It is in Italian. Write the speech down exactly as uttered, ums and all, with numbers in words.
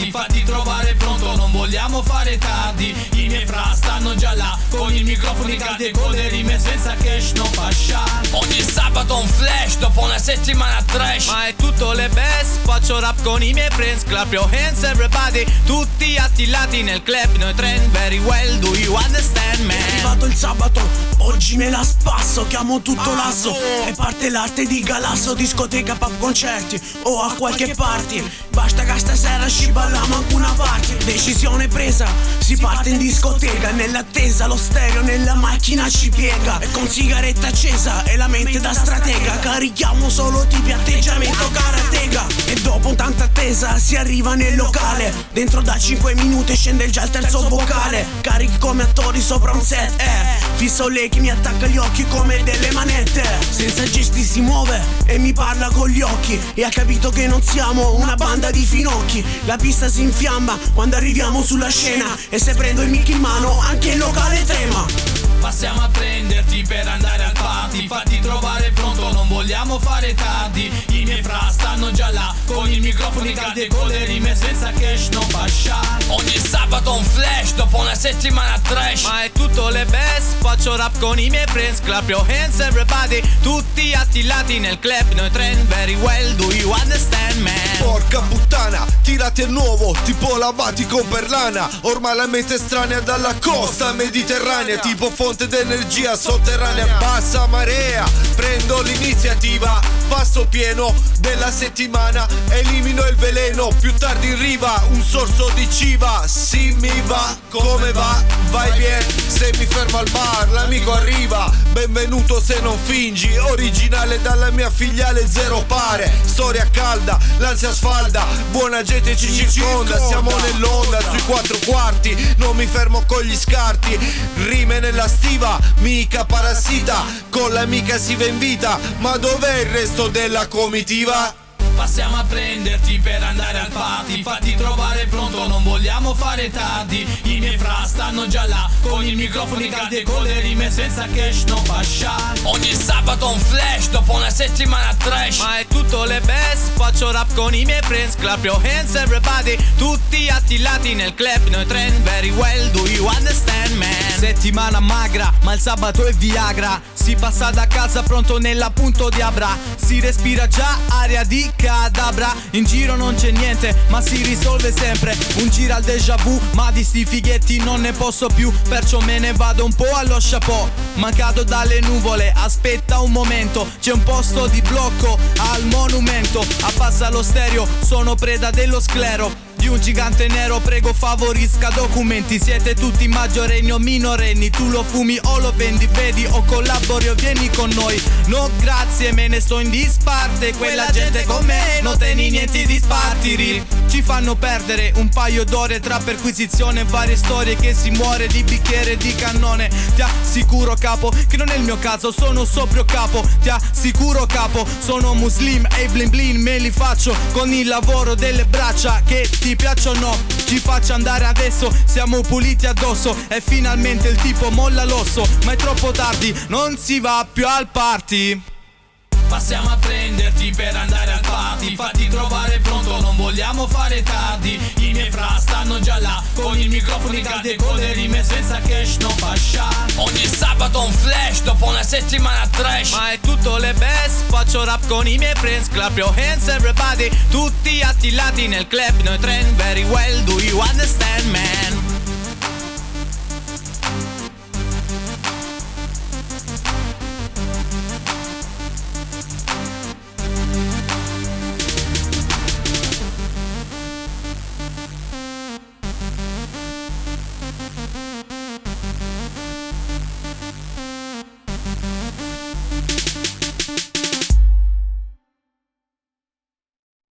party, fatti trovare pronto, non vogliamo fare tardi. I miei fra stanno già là, con i microfoni caldi e con le rime senza cash, non fascia. Ogni sabato un flash, dopo una settimana trash. Ma è tutto le best, faccio rap con i miei friends. Clap your hands everybody, tutti attillati nel club. Noi trend, very well, do you understand man? È arrivato il sabato, oggi me la spasso, chiamo tutto l'asso e parte l'arte di Galasso. Discoteca, pub, concerti o a qualche party. Basta che stasera ci balliamo anche una party. Decisione presa, si parte in discoteca. Nell'attesa lo stereo nella macchina ci piega. E con sigaretta accesa e la mente da stratega carichiamo solo tipi atteggiamento karateka. E dopo tanta attesa si arriva nel locale. Dentro da cinque minuti scende già il terzo vocale. Carichi come attori sopra un set, eh. Fisso lei che mi attacca gli occhi come delle manette. Senza gesti si muove e mi parla con gli occhi. E ha capito che non siamo una banda di finocchi. La pista si infiamma quando arriviamo sulla scena. E se prendo il mic in mano anche il locale trema. Passiamo a prenderti per andare al party, fatti trovare pronto, non vogliamo fare tardi. I miei fra stanno già là, con i microfoni caldi e con le rime senza cash, non fascia. Ogni sabato un flash, dopo una settimana trash. Ma è tutto le best, faccio rap con i miei friends. Clap your hands everybody, tutti attillati nel club. Noi trend, very well, do you understand man? Porca puttana, tirati a nuovo, tipo lavati con perlana. Ormai la mente estranea dalla costa mediterranea, tipo fonte d'energia sotterranea. Bassa marea, prendo l'iniziativa, passo pieno della settimana, elimino il veleno, più tardi in riva un sorso di civa. Sì, mi va, come va, vai bien. Se mi fermo al bar, l'amico arriva. Benvenuto se non fingi, originale dalla mia filiale zero pare. Storia calda, l'ansia sfalda, buona gente ci circonda. Siamo nell'onda, sui quattro quarti, non mi fermo con gli scarti. Rime nella stiva, mica parassita, con l'amica si va in vita. Ma dov'è il resto della comitiva? Passiamo a prenderti per andare al party, fatti trovare pronto, non vogliamo fare tardi. I miei fra stanno già là, con i microfoni caldi e con le rime senza cash, non fascia. Ogni sabato un flash, dopo una settimana trash. Ma è tutto le best, faccio rap con i miei friends. Clap your hands everybody, tutti attillati nel club. Noi trend, very well, do you understand man? Settimana magra, ma il sabato è Viagra. Si passa da casa pronto nell'appunto di Abra. Si respira già aria di cadabra. In giro non c'è niente, ma si risolve sempre. Un giro al déjà vu, ma di sti fighetti non ne posso più. Perciò me ne vado un po' allo chapeau. Mancato dalle nuvole, aspetta un momento. C'è un posto di blocco al monumento. Abbassa lo stereo, sono preda dello sclero di un gigante nero, prego favorisca documenti. Siete tutti maggiorenni o minorenni, tu lo fumi o lo vendi, vedi o collabori o vieni con noi. No grazie, me ne sto in disparte, quella gente con me non tieni niente di spartiri. Ci fanno perdere un paio d'ore tra perquisizione e varie storie, che si muore di bicchiere di cannone. Ti assicuro capo che non è il mio caso, sono sobrio capo. Ti assicuro capo, sono muslim e i blin blin me li faccio con il lavoro delle braccia. Che ti ti piaccia o no, ci faccia andare adesso, siamo puliti addosso. E finalmente il tipo molla l'osso, ma è troppo tardi, non si va più al party. Passiamo a prenderti per andare al party, fatti trovare pronto, non vogliamo fare tardi. I miei fra stanno già là, con i microfoni caldi e con le rime senza cash, non fascia. Ogni sabato un flash, dopo una settimana trash. Ma è tutto le best, faccio rap con i miei friends. Clap your hands everybody, tutti attillati nel club. Noi trend, very well, do you understand man?